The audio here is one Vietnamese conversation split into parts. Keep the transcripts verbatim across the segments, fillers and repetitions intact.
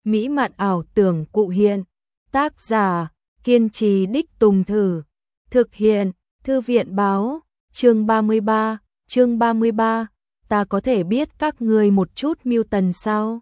mỹ mạn ảo tưởng cụ hiện. Tác giả, kiên trì đích tùng thử. Thực hiện, Thư viện báo. Chương ba mươi ba, chương ba mươi ba, ta có thể biết các ngươi một chút Milton sao?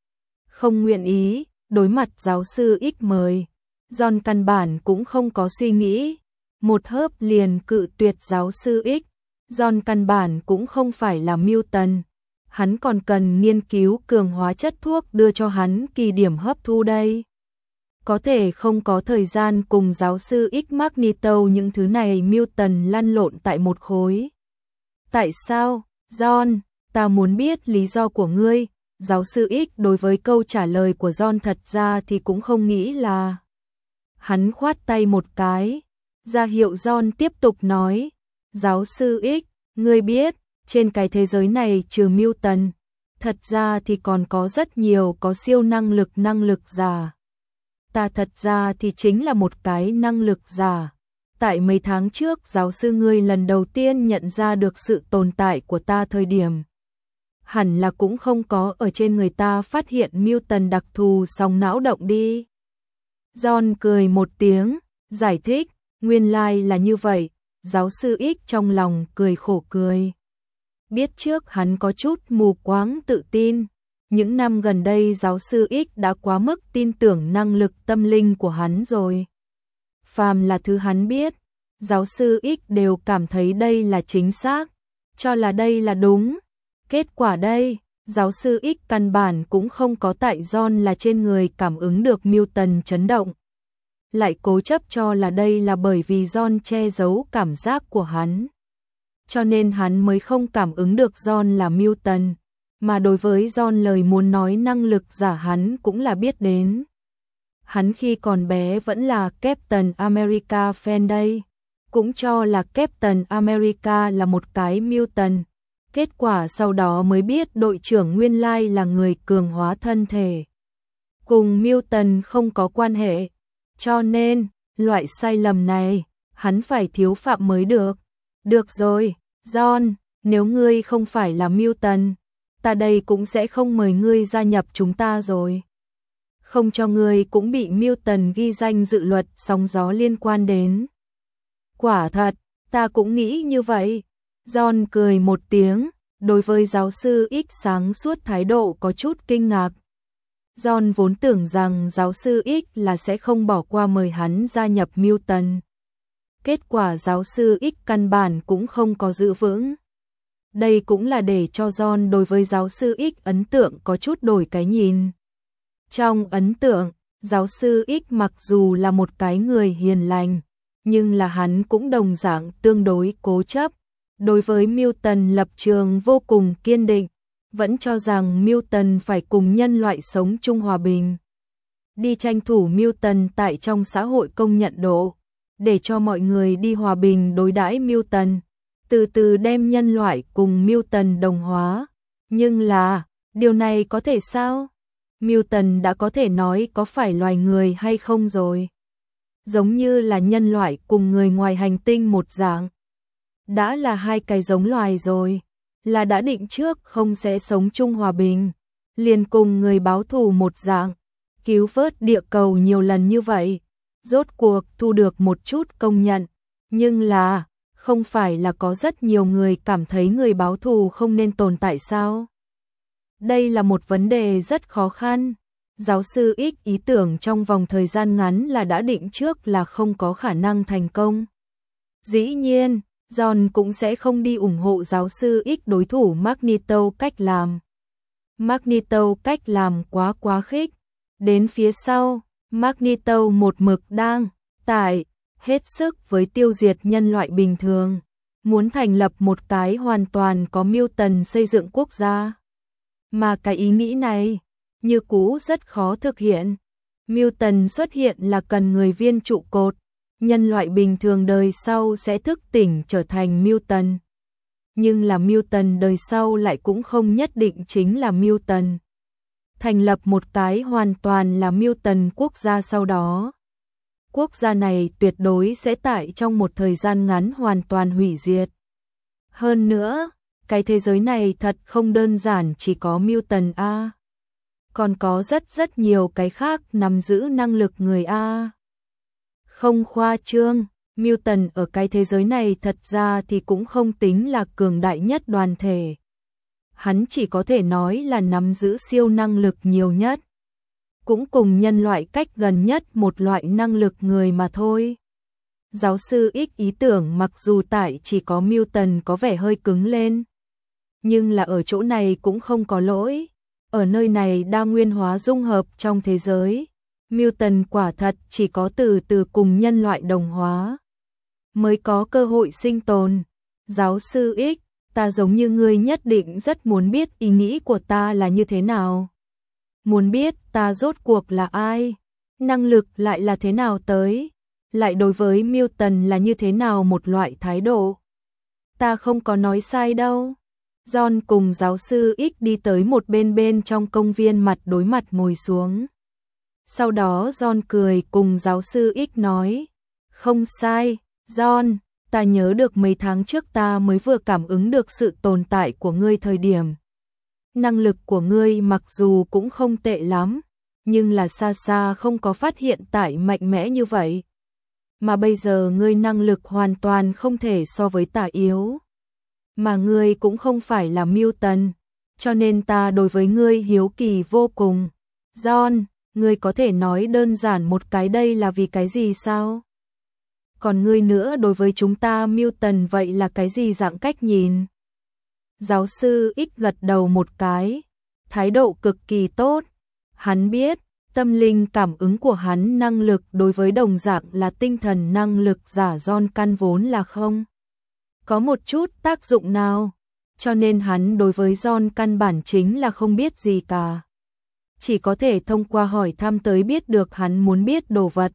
Không nguyện ý, đối mặt giáo sư X mời. John căn bản cũng không có suy nghĩ. Một hớp liền cự tuyệt giáo sư X. John căn bản cũng không phải là Milton. Hắn còn cần nghiên cứu cường hóa chất thuốc đưa cho hắn kỳ điểm hấp thu đây. Có thể không có thời gian cùng giáo sư X Magneto những thứ này Milton lăn lộn tại một khối. Tại sao, John, ta muốn biết lý do của ngươi. Giáo sư X đối với câu trả lời của John thật ra thì cũng không nghĩ là. Hắn khoát tay một cái, ra hiệu John tiếp tục nói. Giáo sư X, ngươi biết, trên cái thế giới này trừ Milton, thật ra thì còn có rất nhiều có siêu năng lực năng lực giả. Ta thật ra thì chính là một cái năng lực giả. Tại mấy tháng trước giáo sư ngươi lần đầu tiên nhận ra được sự tồn tại của ta thời điểm. Hẳn là cũng không có ở trên người ta phát hiện Milton đặc thù sóng não động đi. John cười một tiếng, giải thích, nguyên lai là như vậy. Giáo sư X trong lòng cười khổ cười. Biết trước hắn có chút mù quáng tự tin. Những năm gần đây giáo sư X đã quá mức tin tưởng năng lực tâm linh của hắn rồi. Phàm là thứ hắn biết, giáo sư X đều cảm thấy đây là chính xác, cho là đây là đúng. Kết quả đây, giáo sư X căn bản cũng không có tại John là trên người cảm ứng được Milton chấn động. Lại cố chấp cho là đây là bởi vì John che giấu cảm giác của hắn. Cho nên hắn mới không cảm ứng được John là Milton. Mà đối với John lời muốn nói năng lực giả hắn cũng là biết đến. Hắn khi còn bé vẫn là Captain America fan đây. Cũng cho là Captain America là một cái Milton. Kết quả sau đó mới biết đội trưởng nguyên lai là người cường hóa thân thể. Cùng Milton không có quan hệ. Cho nên, loại sai lầm này, hắn phải thiếu phạm mới được. Được rồi, John, nếu ngươi không phải là Milton, ta đây cũng sẽ không mời ngươi gia nhập chúng ta rồi. Không cho ngươi cũng bị Milton ghi danh dự luật sóng gió liên quan đến. Quả thật, ta cũng nghĩ như vậy. John cười một tiếng, đối với giáo sư X sáng suốt thái độ có chút kinh ngạc. John vốn tưởng rằng giáo sư X là sẽ không bỏ qua mời hắn gia nhập Milton. Kết quả giáo sư X căn bản cũng không có giữ vững. Đây cũng là để cho John đối với giáo sư X ấn tượng có chút đổi cái nhìn. Trong ấn tượng, giáo sư X mặc dù là một cái người hiền lành, nhưng là hắn cũng đồng dạng tương đối cố chấp. Đối với Milton lập trường vô cùng kiên định, vẫn cho rằng Milton phải cùng nhân loại sống chung hòa bình. Đi tranh thủ Milton tại trong xã hội công nhận độ, để cho mọi người đi hòa bình đối đãi Milton, từ từ đem nhân loại cùng Milton đồng hóa. Nhưng là, điều này có thể sao? Milton đã có thể nói có phải loài người hay không rồi? Giống như là nhân loại cùng người ngoài hành tinh một dạng. Đã là hai cái giống loài rồi, là đã định trước không sẽ sống chung hòa bình, liền cùng người báo thù một dạng, cứu vớt địa cầu nhiều lần như vậy, rốt cuộc thu được một chút công nhận, nhưng là, không phải là có rất nhiều người cảm thấy người báo thù không nên tồn tại sao? Đây là một vấn đề rất khó khăn. Giáo sư X ý tưởng trong vòng thời gian ngắn là đã định trước là không có khả năng thành công. Dĩ nhiên, John cũng sẽ không đi ủng hộ giáo sư X đối thủ Magneto cách làm. Magneto cách làm quá quá khích. Đến phía sau, Magneto một mực đang, tại, hết sức với tiêu diệt nhân loại bình thường. Muốn thành lập một cái hoàn toàn có Milton xây dựng quốc gia. Mà cái ý nghĩ này, như cũ rất khó thực hiện. Milton xuất hiện là cần người viên trụ cột. Nhân loại bình thường đời sau sẽ thức tỉnh trở thành Milton. Nhưng là Milton đời sau lại cũng không nhất định chính là Milton. Thành lập một cái hoàn toàn là Milton quốc gia sau đó. Quốc gia này tuyệt đối sẽ tại trong một thời gian ngắn hoàn toàn hủy diệt. Hơn nữa, cái thế giới này thật không đơn giản chỉ có Milton A. còn có rất rất nhiều cái khác nắm giữ năng lực người A. Không khoa trương, Milton ở cái thế giới này thật ra thì cũng không tính là cường đại nhất đoàn thể. Hắn chỉ có thể nói là nắm giữ siêu năng lực nhiều nhất. Cũng cùng nhân loại cách gần nhất một loại năng lực người mà thôi. Giáo sư X ý tưởng mặc dù tại chỉ có Milton có vẻ hơi cứng lên. Nhưng là ở chỗ này cũng không có lỗi. Ở nơi này đa nguyên hóa dung hợp trong thế giới. Milton quả thật chỉ có từ từ cùng nhân loại đồng hóa. Mới có cơ hội sinh tồn. Giáo sư X, ta giống như ngươi nhất định rất muốn biết ý nghĩ của ta là như thế nào. Muốn biết ta rốt cuộc là ai. Năng lực lại là thế nào tới. Lại đối với Milton là như thế nào một loại thái độ. Ta không có nói sai đâu. John cùng giáo sư X đi tới một bên bên trong công viên mặt đối mặt ngồi xuống. Sau đó John cười cùng giáo sư X nói. Không sai, John, ta nhớ được mấy tháng trước ta mới vừa cảm ứng được sự tồn tại của ngươi thời điểm. Năng lực của ngươi mặc dù cũng không tệ lắm, nhưng là xa xa không có phát hiện tại mạnh mẽ như vậy. Mà bây giờ ngươi năng lực hoàn toàn không thể so với ta yếu. Mà ngươi cũng không phải là Milton, cho nên ta đối với ngươi hiếu kỳ vô cùng. John, ngươi có thể nói đơn giản một cái đây là vì cái gì sao? Còn ngươi nữa đối với chúng ta Milton vậy là cái gì dạng cách nhìn? Giáo sư X gật đầu một cái, thái độ cực kỳ tốt. Hắn biết, tâm linh cảm ứng của hắn năng lực đối với đồng dạng là tinh thần năng lực giả John căn vốn là không có một chút tác dụng nào, cho nên hắn đối với John căn bản chính là không biết gì cả. Chỉ có thể thông qua hỏi thăm tới biết được hắn muốn biết đồ vật.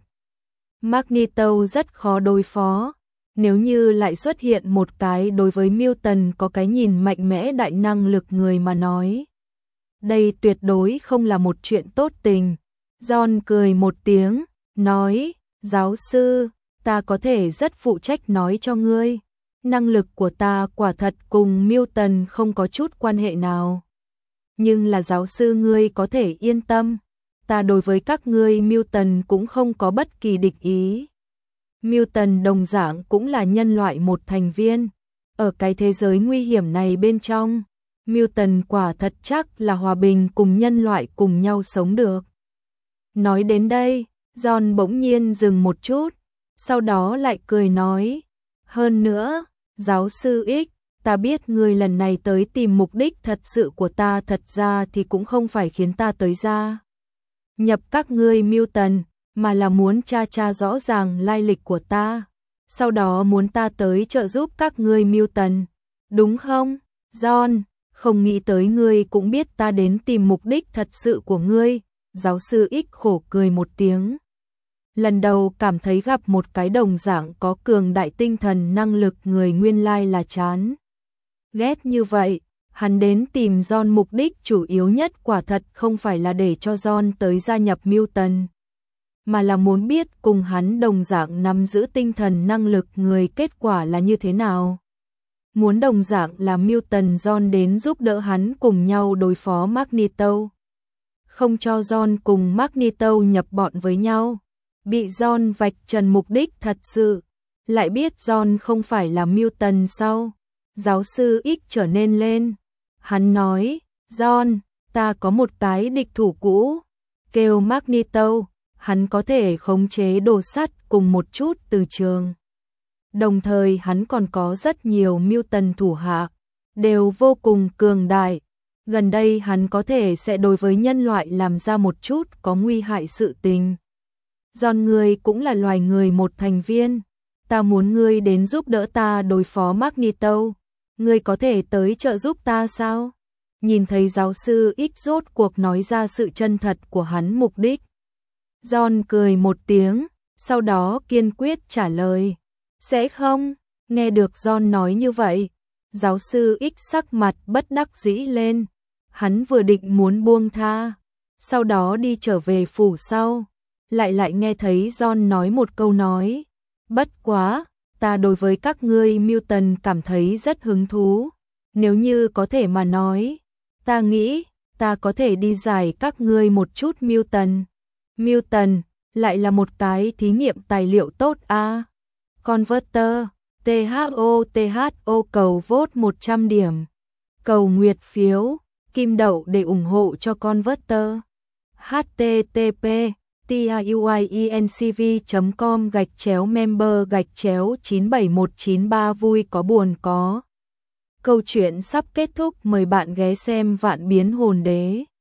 Magneto rất khó đối phó, nếu như lại xuất hiện một cái đối với Milton có cái nhìn mạnh mẽ đại năng lực người mà nói. Đây tuyệt đối không là một chuyện tốt tình. John cười một tiếng, nói, giáo sư, ta có thể rất phụ trách nói cho ngươi. Năng lực của ta quả thật cùng Milton không có chút quan hệ nào. Nhưng là giáo sư ngươi có thể yên tâm, ta đối với các ngươi Milton cũng không có bất kỳ địch ý. Milton đồng dạng cũng là nhân loại một thành viên. Ở cái thế giới nguy hiểm này bên trong, Milton quả thật chắc là hòa bình cùng nhân loại cùng nhau sống được. Nói đến đây, John bỗng nhiên dừng một chút, sau đó lại cười nói, hơn nữa, giáo sư X, ta biết ngươi lần này tới tìm mục đích thật sự của ta thật ra thì cũng không phải khiến ta tới ra nhập các ngươi Milton, mà là muốn tra tra rõ ràng lai lịch của ta, sau đó muốn ta tới trợ giúp các ngươi Milton, đúng không? John, không nghĩ tới ngươi cũng biết ta đến tìm mục đích thật sự của ngươi. Giáo sư X khổ cười một tiếng. Lần đầu cảm thấy gặp một cái đồng dạng có cường đại tinh thần năng lực người nguyên lai là chán ghét như vậy. Hắn đến tìm John mục đích chủ yếu nhất quả thật không phải là để cho John tới gia nhập Milton, mà là muốn biết cùng hắn đồng dạng nắm giữ tinh thần năng lực người kết quả là như thế nào. Muốn đồng dạng là Milton John đến giúp đỡ hắn cùng nhau đối phó Magneto. Không cho John cùng Magneto nhập bọn với nhau. Bị John vạch trần mục đích thật sự. Lại biết John không phải là Milton sau. Giáo sư X trở nên lên. Hắn nói, John, ta có một cái địch thủ cũ. Kêu Magneto, hắn có thể khống chế đồ sắt cùng một chút từ trường. Đồng thời hắn còn có rất nhiều Milton thủ hạ, đều vô cùng cường đại. Gần đây hắn có thể sẽ đối với nhân loại làm ra một chút có nguy hại sự tình. John ngươi cũng là loài người một thành viên. Ta muốn ngươi đến giúp đỡ ta đối phó Magneto. Ngươi có thể tới trợ giúp ta sao? Nhìn thấy giáo sư X rốt cuộc nói ra sự chân thật của hắn mục đích. John cười một tiếng, sau đó kiên quyết trả lời. Sẽ không, nghe được John nói như vậy. Giáo sư X sắc mặt bất đắc dĩ lên. Hắn vừa định muốn buông tha, sau đó đi trở về phủ sau. Lại lại nghe thấy John nói một câu nói. Bất quá, ta đối với các ngươi Milton cảm thấy rất hứng thú. Nếu như có thể mà nói, ta nghĩ, ta có thể đi giải các ngươi một chút Milton. Milton, lại là một cái thí nghiệm tài liệu tốt a. À. Converter, tê hát o tê hát o cầu vote một trăm điểm. Cầu nguyệt phiếu, kim đậu để ủng hộ cho Converter. http tiuiencv chấm com gạch chéo member gạch chéo chín bảy một chín ba vui có buồn có. Câu chuyện sắp kết thúc, mời bạn ghé xem Vạn Biến Hồn Đế.